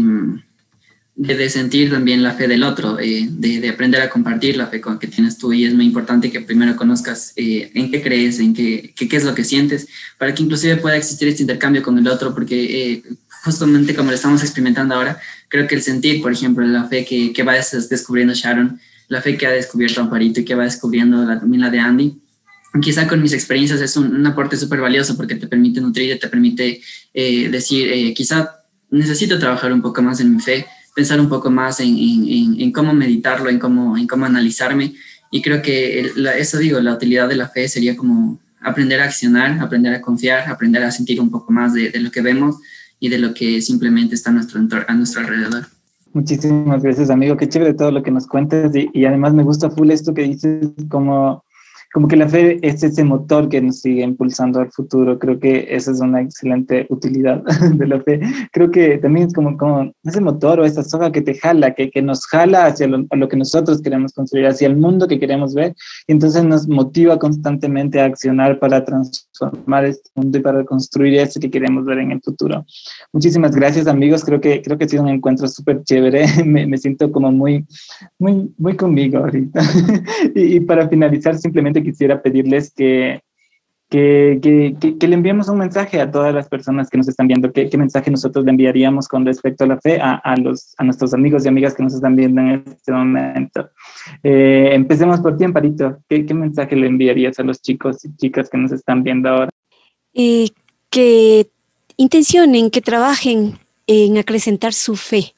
I: de, de sentir también la fe del otro, eh, de, de aprender a compartir la fe con que tienes tú, y es muy importante que primero conozcas eh, en qué crees, en qué, qué, qué es lo que sientes, para que inclusive pueda existir este intercambio con el otro, porque eh, justamente como lo estamos experimentando ahora, creo que el sentir, por ejemplo, la fe que, que va descubriendo Sharon, la fe que ha descubierto Amparito y que va descubriendo la, también la de Andy, quizá con mis experiencias es un, un aporte súper valioso, porque te permite nutrir, te permite eh, decir, eh, quizá necesito trabajar un poco más en mi fe, pensar un poco más en, en, en cómo meditarlo, en cómo, en cómo analizarme. Y creo que el, la, eso digo, la utilidad de la fe sería como aprender a accionar, aprender a confiar, aprender a sentir un poco más de, de lo que vemos y de lo que simplemente está a nuestro, entorno, a nuestro alrededor.
F: Muchísimas gracias, amigo. Qué chévere todo lo que nos cuentas, y, y además me gusta full esto que dices, como, como que la fe es ese motor que nos sigue impulsando al futuro. Creo que esa es una excelente utilidad de la fe. Creo que también es como, como ese motor o esa soga que te jala, que, que nos jala hacia lo, a lo que nosotros queremos construir, hacia el mundo que queremos ver, y entonces nos motiva constantemente a accionar para transformar transformar este mundo y para construir eso que queremos ver en el futuro. Muchísimas gracias, amigos. Creo que, creo que ha sido un encuentro súper chévere. Me, me siento como muy, muy, muy conmigo ahorita. y, y para finalizar, simplemente quisiera pedirles que Que, que, que, que le enviemos un mensaje a todas las personas que nos están viendo. ¿Qué, qué mensaje nosotros le enviaríamos con respecto a la fe a, a, los, a nuestros amigos y amigas que nos están viendo en este momento? Eh, empecemos por ti, Amparito. ¿Qué, ¿Qué mensaje le enviarías a los chicos y chicas que nos están viendo ahora?
G: Eh, que intencionen, que trabajen en acrecentar su fe,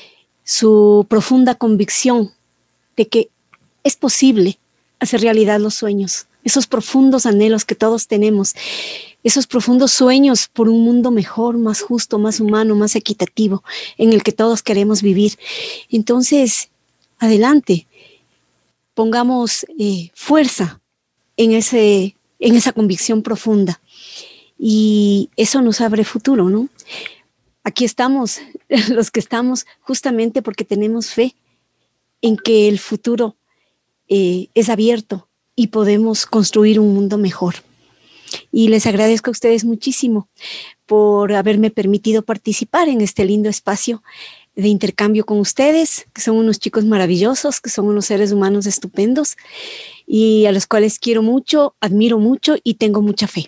G: su profunda convicción de que es posible hacer realidad los sueños. Esos profundos anhelos que todos tenemos, esos profundos sueños por un mundo mejor, más justo, más humano, más equitativo, en el que todos queremos vivir. Entonces, adelante, pongamos eh, fuerza en, ese, en esa convicción profunda y eso nos abre futuro, ¿no? Aquí estamos, los que estamos, justamente porque tenemos fe en que el futuro eh, es abierto y podemos construir un mundo mejor. Y les agradezco a ustedes muchísimo por haberme permitido participar en este lindo espacio de intercambio con ustedes, que son unos chicos maravillosos, que son unos seres humanos estupendos y a los cuales quiero mucho, admiro mucho y tengo mucha fe.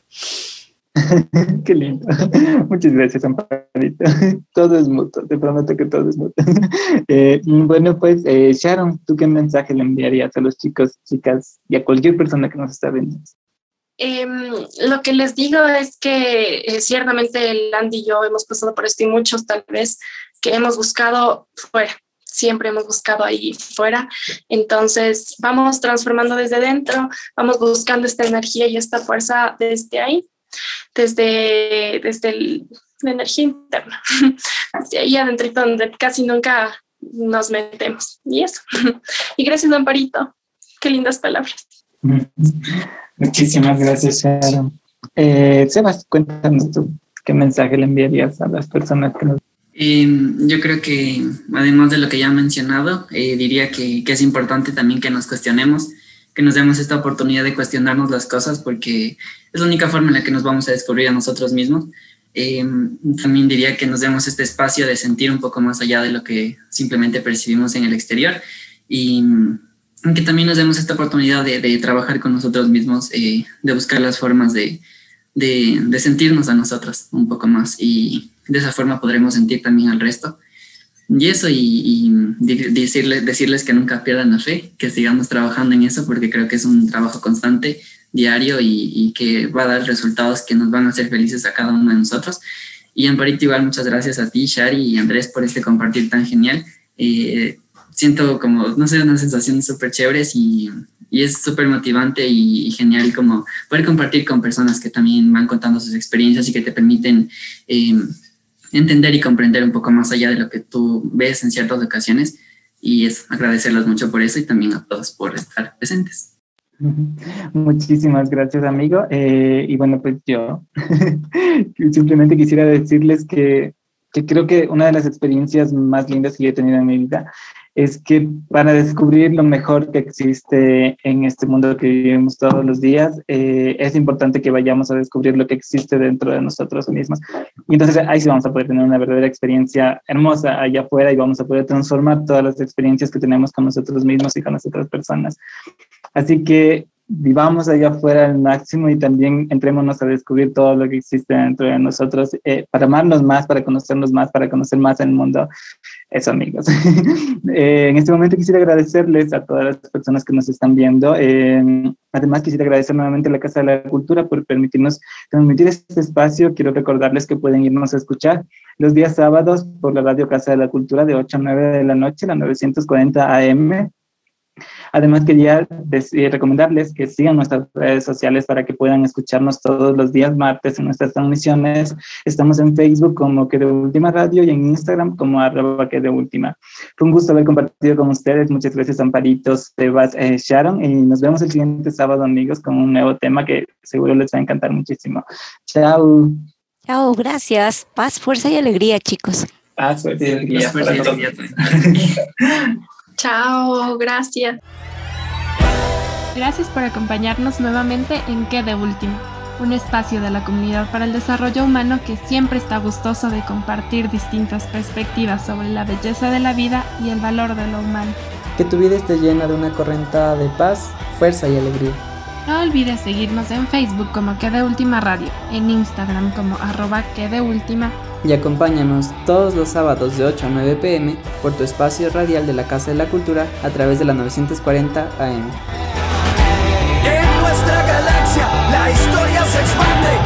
F: Qué lindo. Muchas gracias, Amparito. Todo es mutuo, te prometo que todo es mutuo. Eh, bueno, pues, eh, Sharon, ¿tú qué mensaje le enviarías a los chicos, chicas y a cualquier persona que nos está viendo?
H: Eh, lo que les digo es que eh, ciertamente Landy y yo hemos pasado por esto y muchos tal vez que hemos buscado fuera. Siempre hemos buscado ahí fuera. Entonces, vamos transformando desde dentro, vamos buscando esta energía y esta fuerza desde ahí. desde, desde el, la energía interna, desde ahí adentro donde casi nunca nos metemos. Y eso. Y gracias, Amparito. Qué lindas palabras.
F: Muchísimas gracias, Sharon. Eh, Sebas, cuéntanos tú, ¿qué mensaje le enviarías a las personas que nos...
I: Eh, yo creo que, además de lo que ya he mencionado, eh, diría que, que es importante también que nos cuestionemos, que nos demos esta oportunidad de cuestionarnos las cosas, porque es la única forma en la que nos vamos a descubrir a nosotros mismos. Eh, también diría que nos demos este espacio de sentir un poco más allá de lo que simplemente percibimos en el exterior, y que también nos demos esta oportunidad de, de trabajar con nosotros mismos, eh, de buscar las formas de, de, de sentirnos a nosotros un poco más, y de esa forma podremos sentir también al resto. Y eso, y, y decirles, decirles que nunca pierdan la fe, que sigamos trabajando en eso, porque creo que es un trabajo constante, diario, y, y que va a dar resultados que nos van a hacer felices a cada uno de nosotros. Y Amparito, igual muchas gracias a ti, Shari y Andrés, por este compartir tan genial. Eh, siento como, no sé, unas sensaciones súper chéveres, y, y es súper motivante y, y genial como poder compartir con personas que también van contando sus experiencias y que te permiten eh, entender y comprender un poco más allá de lo que tú ves en ciertas ocasiones, y es agradecerlos mucho por eso y también a todos por estar presentes.
F: Muchísimas gracias, amigo. Eh, y bueno, pues yo simplemente quisiera decirles que, que creo que una de las experiencias más lindas que he tenido en mi vida es que para descubrir lo mejor que existe en este mundo que vivimos todos los días, eh, es importante que vayamos a descubrir lo que existe dentro de nosotros mismos. Y entonces ahí sí vamos a poder tener una verdadera experiencia hermosa allá afuera, y vamos a poder transformar todas las experiencias que tenemos con nosotros mismos y con las otras personas. Así que vivamos allá afuera al máximo, y también entrémonos a descubrir todo lo que existe dentro de nosotros, eh, para amarnos más, para conocernos más, para conocer más el mundo. Eso, amigos. eh, en este momento quisiera agradecerles a todas las personas que nos están viendo. Eh, además, quisiera agradecer nuevamente a la Casa de la Cultura por permitirnos transmitir este espacio. Quiero recordarles que pueden irnos a escuchar los días sábados por la radio Casa de la Cultura de ocho a nueve de la noche, la novecientos cuarenta A M. Además, quería decir, recomendarles que sigan nuestras redes sociales para que puedan escucharnos todos los días martes en nuestras transmisiones. Estamos en Facebook como Que de Última Radio y en Instagram como arroba Que de Última. Fue un gusto haber compartido con ustedes. Muchas gracias, Amparito, Sebas, eh, Sharon, y nos vemos el siguiente sábado, amigos, con un nuevo tema que seguro les va a encantar muchísimo. Chao.
G: Chao, gracias. Paz, fuerza y alegría, chicos.
F: Paz, fuerza y alegría.
I: Paz, fuerza y alegría.
H: Chao, gracias.
E: Gracias por acompañarnos nuevamente en Que de Última. un espacio de la comunidad para el desarrollo humano que siempre está gustoso de compartir distintas perspectivas sobre la belleza de la vida y el valor de lo humano.
D: Que tu vida esté llena de una corriente de paz, fuerza y alegría.
E: No olvides seguirnos en Facebook como Que de Última Radio, en Instagram como arroba Que de Última.
D: Y acompáñanos todos los sábados de ocho a nueve pm por tu espacio radial de la Casa de la Cultura a través de la novecientos cuarenta A M.
M: En nuestra galaxia la historia se expande.